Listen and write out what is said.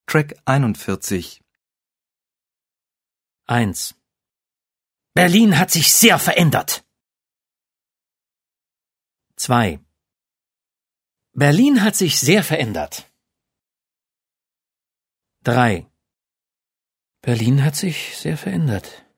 Track 41. 1. Berlin hat sich sehr verändert. 2. Berlin hat sich sehr verändert. 3. Berlin hat sich sehr verändert.